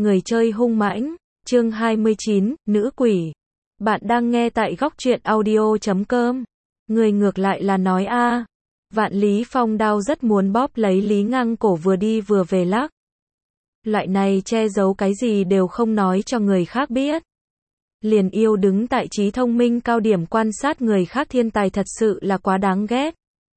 Người chơi hung mãnh, chương 29, nữ quỷ. Bạn đang nghe tại góc truyện audio.com. Người ngược lại là nói a. Vạn Lý Phong đao rất muốn bóp lấy Lý Ngang cổ vừa đi vừa về lắc. Loại này che giấu cái gì đều không nói cho người khác biết. Liền yêu đứng tại trí thông minh cao điểm quan sát người khác, thiên tài thật sự là quá đáng ghét.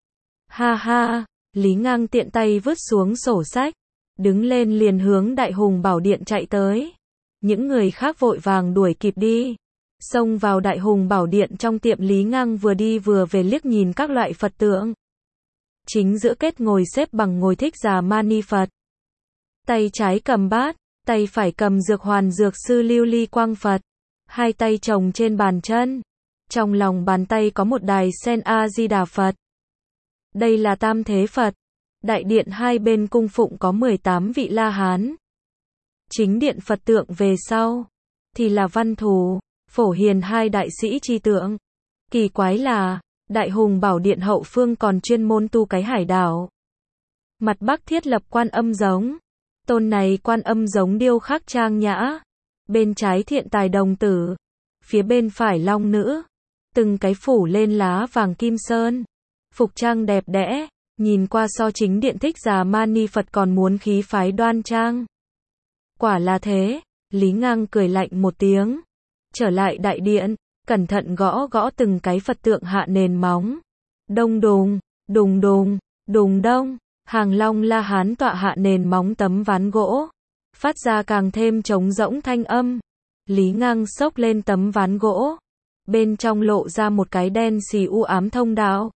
Ha ha, Lý Ngang tiện tay vứt xuống sổ sách, đứng lên liền hướng Đại Hùng Bảo Điện chạy tới. Những người khác vội vàng đuổi kịp đi. Xông vào Đại Hùng Bảo Điện, trong tiệm Lý Ngang vừa đi vừa về liếc nhìn các loại Phật tượng. Chính giữa kết ngồi xếp bằng ngồi Thích Giả Mani Phật. Tay trái cầm bát, tay phải cầm dược hoàn dược sư Lưu Ly Quang Phật. Hai tay chồng trên bàn chân. Trong lòng bàn tay có một đài sen A-di-đà Phật. Đây là Tam Thế Phật. Đại điện hai bên cung phụng có 18 vị La Hán. Chính điện Phật tượng về sau thì là Văn Thù, Phổ Hiền hai đại sĩ chi tượng. Kỳ quái là Đại Hùng Bảo Điện hậu phương còn chuyên môn tu cái hải đảo. Mặt bắc thiết lập Quan Âm giống. Tôn này Quan Âm giống điêu khắc trang nhã. Bên trái Thiện Tài Đồng Tử, phía bên phải Long Nữ, từng cái phủ lên lá vàng kim sơn. Phục trang đẹp đẽ, nhìn qua so chính điện Thích Giả Mani Phật còn muốn khí phái đoan trang. Quả là thế, Lý Ngang cười lạnh một tiếng, trở lại đại điện, cẩn thận gõ gõ từng cái Phật tượng hạ nền móng. Đông đùng, đùng đùng, đùng đông, hàng long La Hán tọa hạ nền móng tấm ván gỗ, phát ra càng thêm trống rỗng thanh âm. Lý Ngang xốc lên tấm ván gỗ, bên trong lộ ra một cái đen xì u ám thông đạo.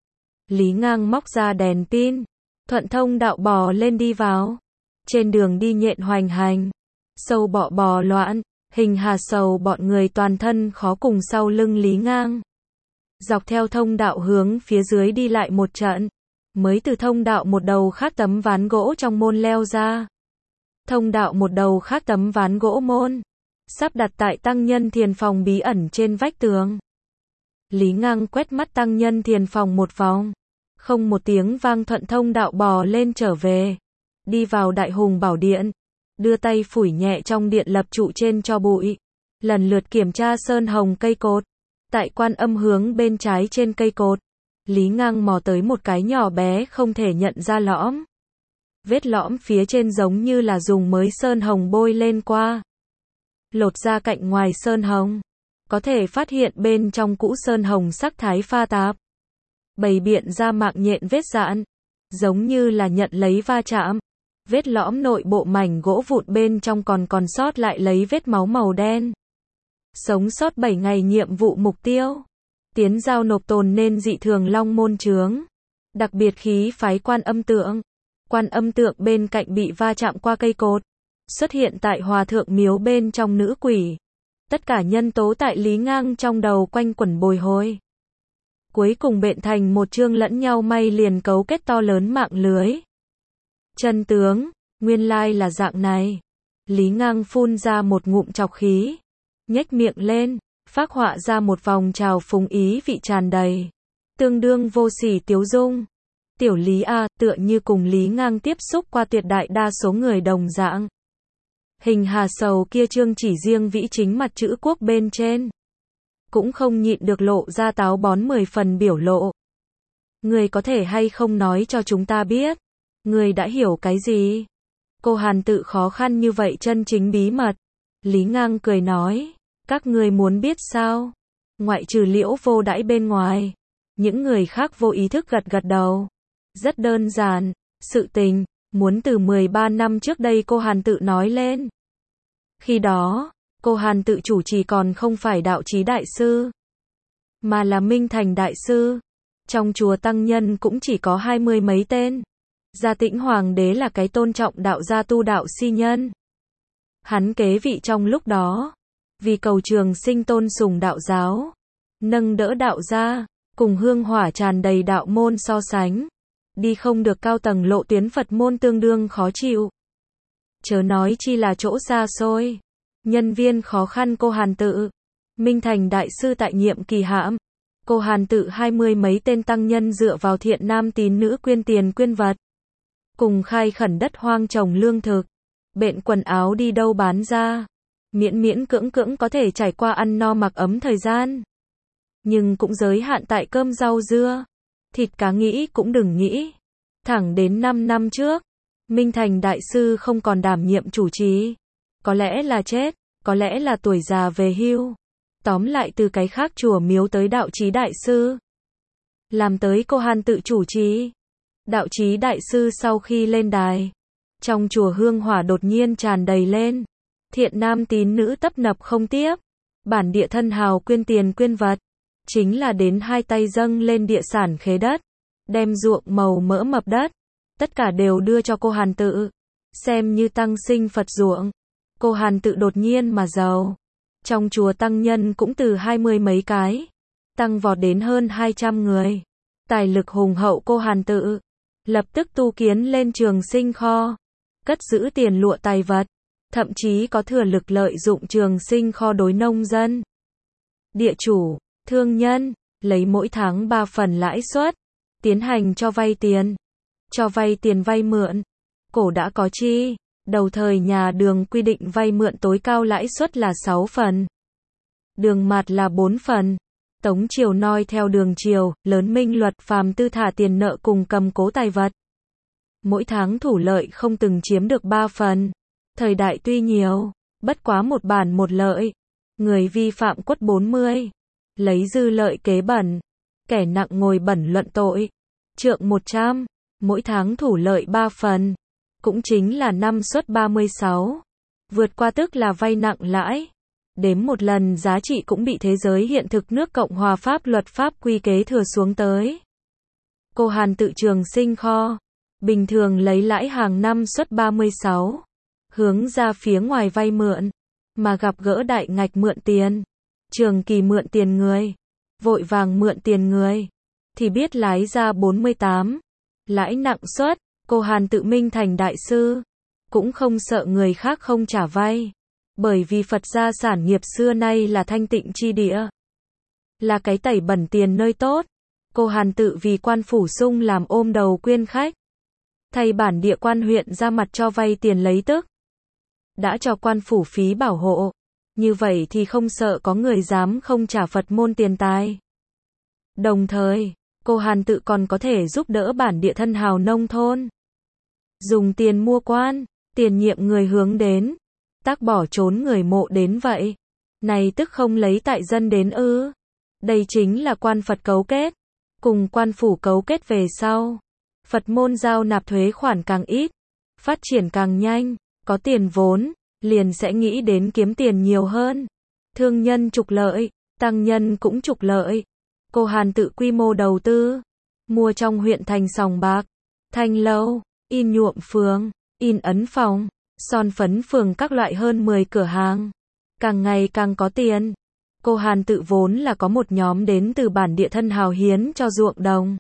Lý Ngang móc ra đèn pin, thuận thông đạo bò lên đi vào. Trên đường đi nhện hoành hành, sâu bọ bò loạn, hình hà sầu bọn người toàn thân khó cùng sau lưng Lý Ngang. Dọc theo thông đạo hướng phía dưới đi lại một trận, mới từ thông đạo một đầu khác tấm ván gỗ trong môn leo ra. Thông đạo một đầu khác tấm ván gỗ môn, sắp đặt tại tăng nhân thiền phòng bí ẩn trên vách tường. Lý Ngang quét mắt tăng nhân thiền phòng một vòng, không một tiếng vang thuận thông đạo bò lên trở về. Đi vào Đại Hùng Bảo Điện, đưa tay phủi nhẹ trong điện lập trụ trên cho bụi. Lần lượt kiểm tra sơn hồng cây cột. Tại Quan Âm hướng bên trái trên cây cột, Lý Ngang mò tới một cái nhỏ bé không thể nhận ra lõm. Vết lõm phía trên giống như là dùng mới sơn hồng bôi lên qua. Lột ra cạnh ngoài sơn hồng, có thể phát hiện bên trong cũ sơn hồng sắc thái pha tạp. Bày biện ra mạng nhện vết dạn, giống như là nhận lấy va chạm. Vết lõm nội bộ mảnh gỗ vụn bên trong còn sót lại lấy vết máu màu đen. Sống sót 7 ngày nhiệm vụ mục tiêu. Tiến giao nộp tồn nên dị thường long môn chướng. Đặc biệt khí phái Quan Âm tượng. Quan Âm tượng bên cạnh bị va chạm qua cây cột. Xuất hiện tại hòa thượng miếu bên trong nữ quỷ. Tất cả nhân tố tại Lý Ngang trong đầu quanh quẩn bồi hồi. Cuối cùng bện thành một chương lẫn nhau may liền cấu kết to lớn mạng lưới. Chân tướng, nguyên lai là dạng này. Lý Ngang phun ra một ngụm trọc khí, nhếch miệng lên, phác họa ra một vòng trào phúng ý vị tràn đầy, tương đương vô sỉ tiếu dung. Tiểu Lý a, tựa như cùng Lý Ngang tiếp xúc qua tuyệt đại đa số người đồng dạng. Hình hà sầu kia trương chỉ riêng vĩ chính mặt chữ quốc bên trên, cũng không nhịn được lộ ra táo bón 10 phần biểu lộ. Người có thể hay không nói cho chúng ta biết, người đã hiểu cái gì? Cô Hàn tự khó khăn như vậy chân chính bí mật. Lý Ngang cười nói, các người muốn biết sao? Ngoại trừ Liễu Vô Đãi bên ngoài, những người khác vô ý thức gật gật đầu. Rất đơn giản, sự tình muốn từ 13 năm trước đây cô Hàn tự nói lên. Khi đó, cô Hàn tự chủ trì còn không phải Đạo Trí Đại Sư, mà là Minh Thành Đại Sư. Trong chùa tăng nhân cũng chỉ có 20 mấy tên. Gia Tĩnh Hoàng đế là cái tôn trọng đạo gia tu đạo si nhân. Hắn kế vị trong lúc đó, vì cầu trường sinh tôn sùng đạo giáo, nâng đỡ đạo gia, cùng hương hỏa tràn đầy đạo môn so sánh, đi không được cao tầng lộ tuyến Phật môn tương đương khó chịu. Chớ nói chi là chỗ xa xôi, nhân viên khó khăn cô Hàn tự. Minh Thành Đại Sư tại nhiệm kỳ hãm, cô Hàn tự 20 mấy tên tăng nhân dựa vào thiện nam tín nữ quyên tiền quyên vật, cùng khai khẩn đất hoang trồng lương thực, bện quần áo đi đâu bán ra. Miễn miễn cưỡng cưỡng có thể trải qua ăn no mặc ấm thời gian. Nhưng cũng giới hạn tại cơm rau dưa. Thịt cá nghĩ cũng đừng nghĩ. Thẳng đến 5 năm trước, Minh Thành Đại Sư không còn đảm nhiệm chủ trì. Có lẽ là chết, có lẽ là tuổi già về hưu. Tóm lại từ cái khác chùa miếu tới Đạo Chí Đại Sư. Làm tới cô Hàn tự chủ trì. Đạo Chí Đại Sư sau khi lên đài, trong chùa hương hỏa đột nhiên tràn đầy lên. Thiện nam tín nữ tấp nập không tiếp. Bản địa thân hào quyên tiền quyên vật. Chính là đến hai tay dâng lên địa sản khế đất. Đem ruộng màu mỡ mập đất. Tất cả đều đưa cho cô Hàn tự. Xem như tăng sinh Phật ruộng. Cô Hàn tự đột nhiên mà giàu. Trong chùa tăng nhân cũng từ 20 mấy cái. Tăng vọt đến hơn 200 người. Tài lực hùng hậu cô Hàn tự. Lập tức tu kiến lên trường sinh kho. Cất giữ tiền lụa tài vật. Thậm chí có thừa lực lợi dụng trường sinh kho đối nông dân. Địa chủ, thương nhân, lấy mỗi tháng 3 phần lãi suất. Tiến hành cho vay tiền. Cho vay tiền vay mượn. Cổ đã có chi. Đầu thời nhà Đường quy định vay mượn tối cao lãi suất là 6 phần. Đường mạt là 4 phần. Tống triều noi theo Đường triều, lớn minh luật phàm tư thả tiền nợ cùng cầm cố tài vật. Mỗi tháng thủ lợi không từng chiếm được 3 phần. Thời đại tuy nhiều, bất quá một bản một lợi. Người vi phạm quất 40. Lấy dư lợi kế bẩn. Kẻ nặng ngồi bẩn luận tội. Trượng 100. Mỗi tháng thủ lợi 3 phần. Cũng chính là năm suất 36. Vượt qua tức là vay nặng lãi. Đếm một lần giá trị cũng bị thế giới hiện thực nước Cộng hòa Pháp luật pháp quy kế thừa xuống tới. Cô Hàn tự trường sinh kho. Bình thường lấy lãi hàng năm suất 36. Hướng ra phía ngoài vay mượn. Mà gặp gỡ đại ngạch mượn tiền. Trường kỳ mượn tiền người. Vội vàng mượn tiền người. Thì biết lái ra 48. Lãi nặng suất. Cô Hàn tự Minh Thành Đại Sư. Cũng không sợ người khác không trả vay. Bởi vì Phật gia sản nghiệp xưa nay là thanh tịnh chi địa. Là cái tẩy bẩn tiền nơi tốt. Cô Hàn tự vì quan phủ sung làm ôm đầu quyên khách. Thay bản địa quan huyện ra mặt cho vay tiền lấy tức. Đã cho quan phủ phí bảo hộ. Như vậy thì không sợ có người dám không trả Phật môn tiền tài. Đồng thời, cô Hàn tự còn có thể giúp đỡ bản địa thân hào nông thôn. Dùng tiền mua quan, tiền nhiệm người hướng đến. Tác bỏ trốn người mộ đến vậy. Này tức không lấy tại dân đến ư. Đây chính là quan Phật cấu kết. Cùng quan phủ cấu kết về sau. Phật môn giao nạp thuế khoản càng ít. Phát triển càng nhanh. Có tiền vốn, liền sẽ nghĩ đến kiếm tiền nhiều hơn. Thương nhân trục lợi, tăng nhân cũng trục lợi. Cô Hàn tự quy mô đầu tư. Mua trong huyện thành sòng bạc, thanh lâu, in nhuộm phường, in ấn phòng, son phấn phường các loại hơn 10 cửa hàng. Càng ngày càng có tiền. Cô Hàn tự vốn là có một nhóm đến từ bản địa thân hào hiến cho ruộng đồng.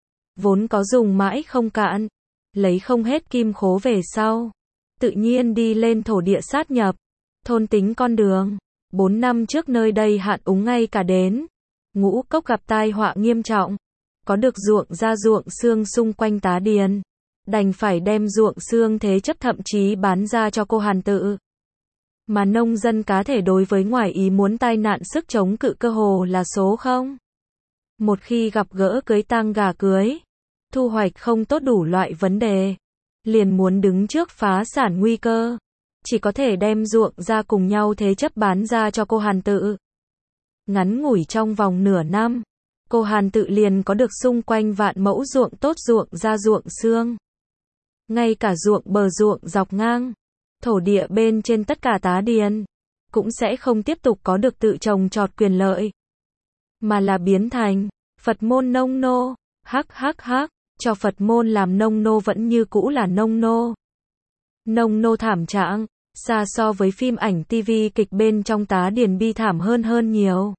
Vốn có dùng mãi không cạn. Lấy không hết kim khố về sau. Tự nhiên đi lên thổ địa sát nhập. Thôn tính con đường. 4 năm trước nơi đây hạn úng ngay cả đến. Ngũ Cốc gặp tai họa nghiêm trọng. Có được ruộng ra ruộng xương xung quanh tá điền. Đành phải đem ruộng xương thế chấp thậm chí bán ra cho cô Hàn tự. Mà nông dân cá thể đối với ngoài ý muốn tai nạn sức chống cự cơ hồ là số không. Một khi gặp gỡ cưới tang gà cưới. Thu hoạch không tốt đủ loại vấn đề. Liền muốn đứng trước phá sản nguy cơ. Chỉ có thể đem ruộng ra cùng nhau thế chấp bán ra cho cô Hàn tự. Ngắn ngủi trong vòng nửa năm. Cô Hàn tự liền có được xung quanh vạn mẫu ruộng tốt ruộng ra ruộng xương. Ngay cả ruộng bờ ruộng dọc ngang. Thổ địa bên trên tất cả tá điền. Cũng sẽ không tiếp tục có được tự trồng trọt quyền lợi. Mà là biến thành Phật môn nông nô. Hắc. Cho Phật môn làm nông nô vẫn như cũ là nông nô. Nông nô thảm trạng. Xa so với phim ảnh TV kịch bên trong tá điền bi thảm hơn nhiều.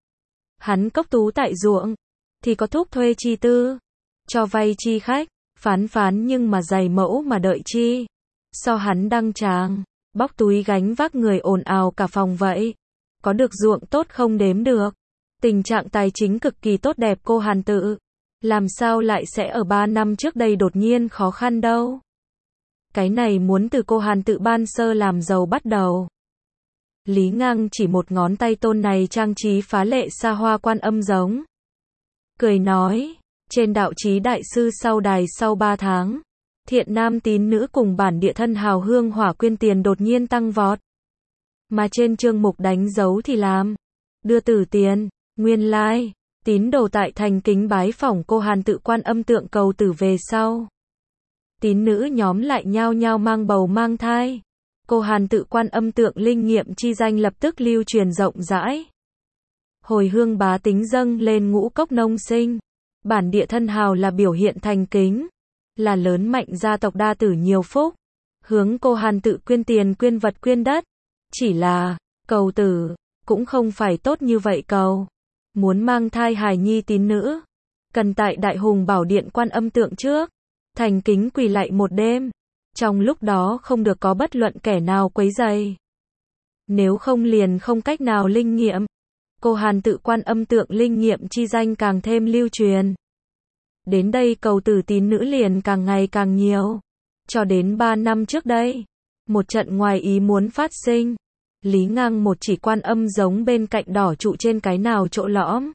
Hắn cốc tú tại ruộng. Thì có thúc thuê chi tư. Cho vay chi khách. Phán nhưng mà dày mẫu mà đợi chi. So hắn đăng tràng. Bóc túi gánh vác người ồn ào cả phòng vậy. Có được ruộng tốt không đếm được. Tình trạng tài chính cực kỳ tốt đẹp cô Hàn tự. Làm sao lại sẽ ở 3 năm trước đây đột nhiên khó khăn đâu. Cái này muốn từ cô Hàn tự ban sơ làm giàu bắt đầu. Lý Ngang chỉ một ngón tay tôn này trang trí phá lệ xa hoa quan âm giống. Cười nói, trên đạo trí đại sư sau đài sau 3 tháng, thiện nam tín nữ cùng bản địa thân hào hương hỏa quyên tiền đột nhiên tăng vọt. Mà trên chương mục đánh dấu thì làm, đưa tử tiền, nguyên lai, tín đồ tại thành kính bái phỏng cô Hàn tự quan âm tượng cầu tử về sau. Tín nữ nhóm lại nhao nhao mang bầu mang thai. Cô Hàn tự quan âm tượng linh nghiệm chi danh lập tức lưu truyền rộng rãi. Hồi hương bá tính dâng lên ngũ cốc nông sinh. Bản địa thân hào là biểu hiện thành kính, là lớn mạnh gia tộc đa tử nhiều phúc. Hướng cô Hàn tự quyên tiền quyên vật quyên đất. Chỉ là, cầu tử, cũng không phải tốt như vậy cầu. Muốn mang thai hài nhi tín nữ, cần tại Đại Hùng Bảo Điện quan âm tượng trước, thành kính quỳ lạy một đêm. Trong lúc đó không được có bất luận kẻ nào quấy rầy. Nếu không liền không cách nào linh nghiệm. Cô Hàn tự quan âm tượng linh nghiệm chi danh càng thêm lưu truyền. Đến đây cầu tử tín nữ liền càng ngày càng nhiều. Cho đến 3 năm trước đây, một trận ngoài ý muốn phát sinh. Lý Ngang một chỉ quan âm giống bên cạnh đỏ trụ trên cái nào chỗ lõm.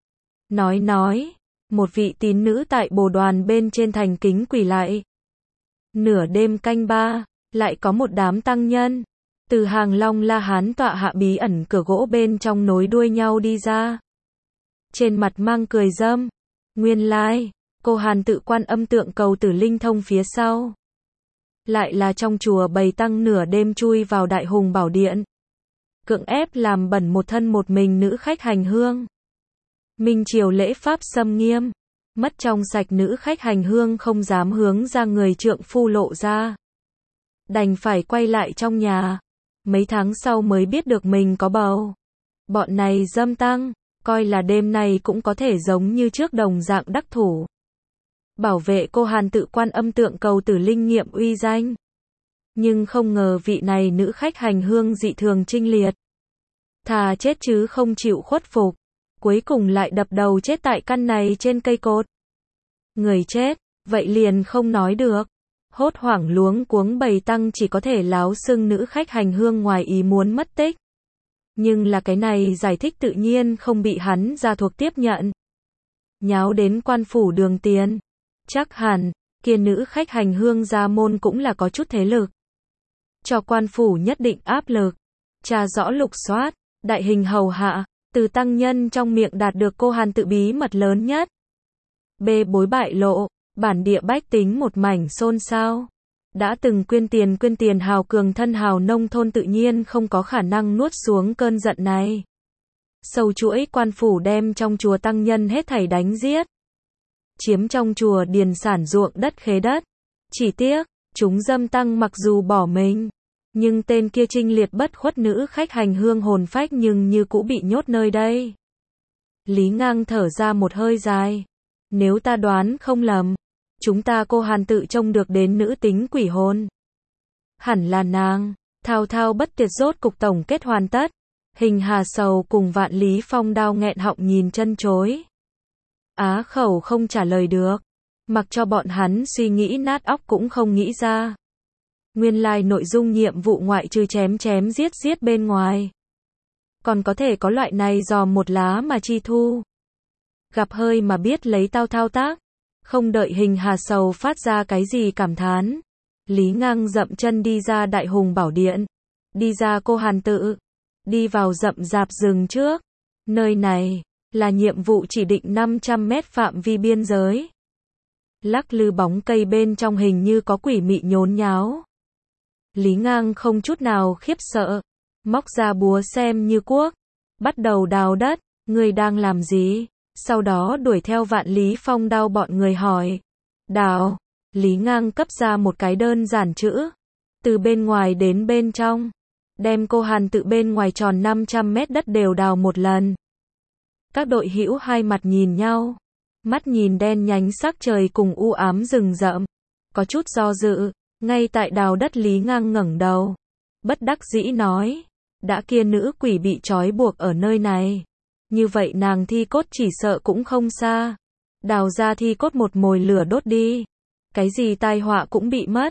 Nói, một vị tín nữ tại bồ đoàn bên trên thành kính quỳ lạy. Nửa đêm canh 3, lại có một đám tăng nhân, từ hàng Long La Hán tọa hạ bí ẩn cửa gỗ bên trong nối đuôi nhau đi ra. Trên mặt mang cười râm, nguyên lai, cô Hàn tự quan âm tượng cầu tử linh thông phía sau. Lại là trong chùa bầy tăng nửa đêm chui vào Đại Hùng Bảo Điện. Cưỡng ép làm bẩn một thân một mình nữ khách hành hương. Minh triều lễ pháp xâm nghiêm. Mất trong sạch nữ khách hành hương không dám hướng ra người trượng phu lộ ra. Đành phải quay lại trong nhà. Mấy tháng sau mới biết được mình có bầu. Bọn này dâm tăng, coi là đêm này cũng có thể giống như trước đồng dạng đắc thủ. Bảo vệ cô Hàn tự quan âm tượng cầu tử linh nghiệm uy danh. Nhưng không ngờ vị này nữ khách hành hương dị thường trinh liệt. Thà chết chứ không chịu khuất phục. Cuối cùng lại đập đầu chết tại căn này trên cây cột. Người chết, vậy liền không nói được. Hốt hoảng luống cuống bầy tăng chỉ có thể láo xưng nữ khách hành hương ngoài ý muốn mất tích. Nhưng là cái này giải thích tự nhiên không bị hắn gia thuộc tiếp nhận. Nháo đến quan phủ Đường Tiền. Chắc hẳn, kia nữ khách hành hương gia môn cũng là có chút thế lực. Cho quan phủ nhất định áp lực. Tra rõ lục soát, đại hình hầu hạ, từ tăng nhân trong miệng đạt được cô Hàn tự bí mật lớn nhất. Bê bối bại lộ, bản địa bách tính một mảnh xôn xao. Đã từng quyên tiền hào cường thân hào nông thôn tự nhiên không có khả năng nuốt xuống cơn giận này. Sâu chuỗi quan phủ đem trong chùa tăng nhân hết thảy đánh giết. Chiếm trong chùa điền sản ruộng đất khế đất. Chỉ tiếc, chúng dâm tăng mặc dù bỏ mình, nhưng tên kia trinh liệt bất khuất nữ khách hành hương hồn phách nhưng như cũ bị nhốt nơi đây. Lý Ngang thở ra một hơi dài. Nếu ta đoán không lầm, chúng ta cô Hàn tự trông được đến nữ tính quỷ hồn. Hẳn là nàng. Thao thao bất tuyệt rốt cục tổng kết hoàn tất. Hình Hà Sầu cùng Vạn Lý Phong đao nghẹn họng nhìn chân chối. Á khẩu không trả lời được. Mặc cho bọn hắn suy nghĩ nát óc cũng không nghĩ ra. Nguyên lai nội dung nhiệm vụ ngoại trừ chém giết bên ngoài. Còn có thể có loại này dò một lá mà chi thu. Gặp hơi mà biết lấy tao thao tác. Không đợi Hình Hà Sầu phát ra cái gì cảm thán. Lý Ngang dậm chân đi ra Đại Hùng Bảo Điện. Đi ra cô Hàn tự. Đi vào rậm rạp rừng trước. Nơi này là nhiệm vụ chỉ định 500 mét phạm vi biên giới. Lắc lư bóng cây bên trong hình như có quỷ mị nhốn nháo. Lý Ngang không chút nào khiếp sợ. Móc ra búa xem như cuốc. Bắt đầu đào đất. Người đang làm gì? Sau đó đuổi theo Vạn Lý Phong đao bọn người hỏi. Đào. Lý Ngang cấp ra một cái đơn giản chữ. Từ bên ngoài đến bên trong. Đem cô Hàn tự bên ngoài tròn 500 mét đất đều đào một lần. Các đội hữu hai mặt nhìn nhau. Mắt nhìn đen nhánh sắc trời cùng u ám rừng rậm. Có chút do dự. Ngay tại đào đất Lý Ngang ngẩng đầu. Bất đắc dĩ nói. Đã kia nữ quỷ bị trói buộc ở nơi này. Như vậy nàng thi cốt chỉ sợ cũng không xa. Đào ra thi cốt một mồi lửa đốt đi. Cái gì tai họa cũng bị mất.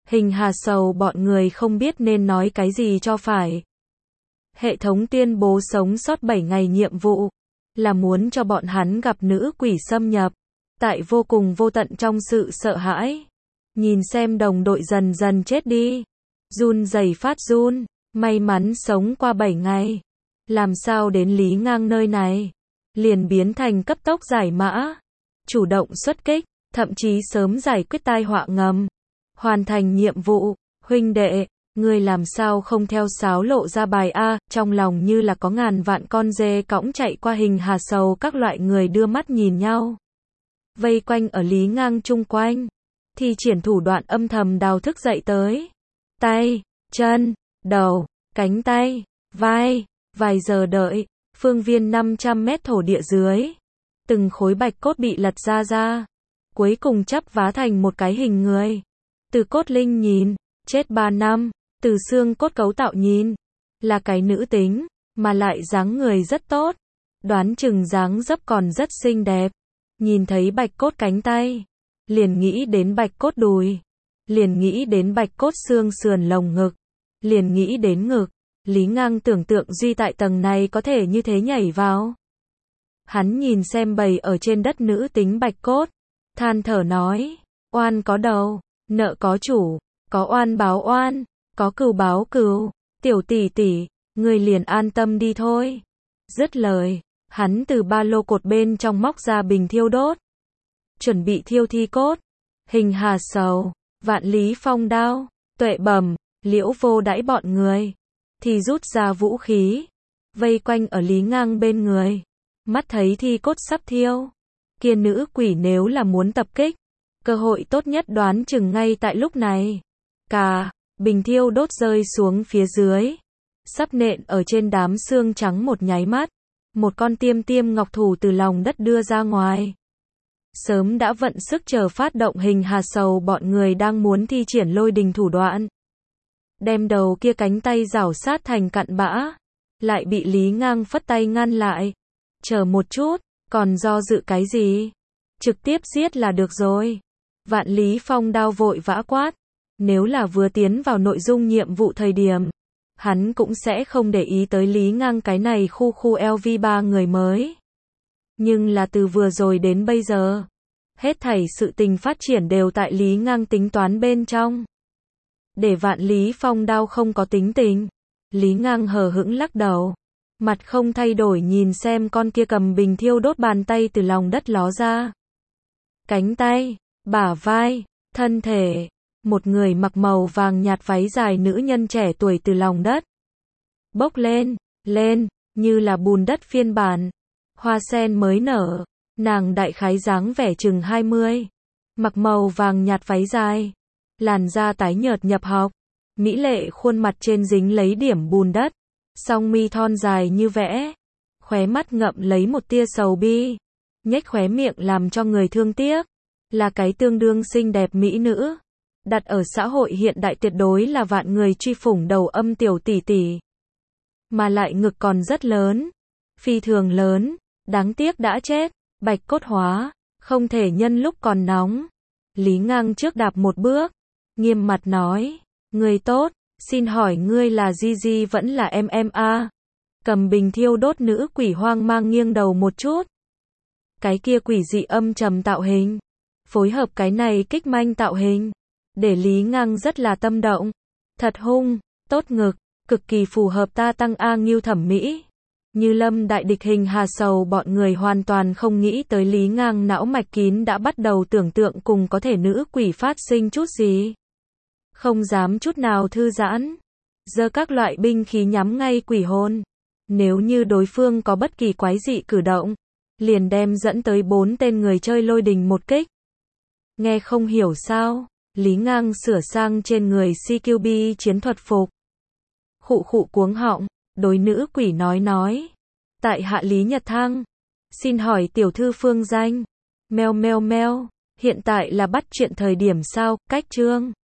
Hình Hà Sầu bọn người không biết nên nói cái gì cho phải. Hệ thống tuyên bố sống sót 7 ngày nhiệm vụ, là muốn cho bọn hắn gặp nữ quỷ xâm nhập, tại vô cùng vô tận trong sự sợ hãi. Nhìn xem đồng đội dần dần chết đi, run rẩy phát run, may mắn sống qua 7 ngày. Làm sao đến Lý Ngang nơi này, liền biến thành cấp tốc giải mã, chủ động xuất kích, thậm chí sớm giải quyết tai họa ngầm, hoàn thành nhiệm vụ. Huynh đệ, ngươi làm sao không theo sáo lộ ra bài a? Trong lòng như là có ngàn vạn con dê cõng chạy qua. Hình Hà Sầu các loại người đưa mắt nhìn nhau, vây quanh ở Lý Ngang chung quanh, thi triển thủ đoạn âm thầm đào thức dậy tới. Tay, chân, đầu, cánh tay, vai. Vài giờ đợi, phương viên 500 mét thổ địa dưới, từng khối bạch cốt bị lật ra, cuối cùng chắp vá thành một cái hình người. Từ cốt linh nhìn, chết 3 năm, từ xương cốt cấu tạo nhìn, là cái nữ tính, mà lại dáng người rất tốt, đoán chừng dáng dấp còn rất xinh đẹp. Nhìn thấy bạch cốt cánh tay, liền nghĩ đến bạch cốt đùi, liền nghĩ đến bạch cốt xương sườn lồng ngực, liền nghĩ đến ngực. Lý Ngang tưởng tượng duy tại tầng này có thể như thế nhảy vào. Hắn nhìn xem bầy ở trên đất nữ tính bạch cốt, than thở nói, oan có đầu, nợ có chủ, có oan báo oan, có cừu báo cừu, tiểu tỷ tỷ, ngươi liền an tâm đi thôi. Dứt lời, hắn từ ba lô cột bên trong móc ra bình thiêu đốt, chuẩn bị thiêu thi cốt. Hình Hà Sầu, Vạn Lý Phong đao, Tuệ Bẩm, Liễu Vô Đãi bọn người thì rút ra vũ khí, vây quanh ở Lý Ngang bên người. Mắt thấy thi cốt sắp thiêu, kia nữ quỷ nếu là muốn tập kích, cơ hội tốt nhất đoán chừng ngay tại lúc này. Bình thiêu đốt rơi xuống phía dưới, sắp nện ở trên đám xương trắng. Một nháy mắt, một con tiêm tiêm ngọc thủ từ lòng đất đưa ra ngoài. Sớm đã vận sức chờ phát động. Hình Hà Sầu bọn người đang muốn thi triển lôi đình thủ đoạn, đem đầu kia cánh tay rảo sát thành cặn bã, lại bị Lý Ngang phất tay ngăn lại. Chờ một chút, còn do dự cái gì? Trực tiếp giết là được rồi. Vạn Lý Phong đao vội vã quát. Nếu là vừa tiến vào nội dung nhiệm vụ thời điểm, hắn cũng sẽ không để ý tới Lý Ngang cái này khu LV3 người mới. Nhưng là từ vừa rồi đến bây giờ, hết thảy sự tình phát triển đều tại Lý Ngang tính toán bên trong. Để Vạn Lý Phong đao không có tính tình. Lý Ngang hờ hững lắc đầu, mặt không thay đổi nhìn xem con kia cầm bình thiêu đốt bàn tay từ lòng đất ló ra. Cánh tay, bả vai, thân thể, một người mặc màu vàng nhạt váy dài nữ nhân trẻ tuổi từ lòng đất bốc lên, như là bùn đất phiên bản, hoa sen mới nở. Nàng đại khái dáng vẻ chừng 20, mặc màu vàng nhạt váy dài, làn da tái nhợt nhập học, mỹ lệ khuôn mặt trên dính lấy điểm bùn đất, song mi thon dài như vẽ, khóe mắt ngậm lấy một tia sầu bi, nhếch khóe miệng làm cho người thương tiếc, là cái tương đương xinh đẹp mỹ nữ, đặt ở xã hội hiện đại tuyệt đối là vạn người truy phủng đầu âm tiểu tỷ tỷ. Mà lại ngực còn rất lớn, phi thường lớn, đáng tiếc đã chết, bạch cốt hóa, không thể nhân lúc còn nóng. Lý Ngang trước đạp một bước, nghiêm mặt nói, người tốt, xin hỏi ngươi là Gigi vẫn là MMA? Cầm bình thiêu đốt nữ quỷ hoang mang nghiêng đầu một chút. Cái kia quỷ dị âm trầm tạo hình, phối hợp cái này kích manh tạo hình, để Lý Ngang rất là tâm động. Thật hung, tốt ngực, cực kỳ phù hợp ta tăng A Ngưu thẩm mỹ. Như lâm đại địch. Hình Hà Sầu bọn người hoàn toàn không nghĩ tới Lý Ngang não mạch kín đã bắt đầu tưởng tượng cùng có thể nữ quỷ phát sinh chút gì. Không dám chút nào thư giãn, giơ các loại binh khí nhắm ngay quỷ hồn. Nếu như đối phương có bất kỳ quái dị cử động, liền đem dẫn tới 4 tên người chơi lôi đình một kích. Nghe không hiểu sao? Lý Ngang sửa sang trên người CQB chiến thuật phục. Khụ cuống họng, đối nữ quỷ nói. Tại hạ Lý Nhật Thăng. Xin hỏi tiểu thư phương danh. Meo, hiện tại là bắt chuyện thời điểm sao? Cách chương.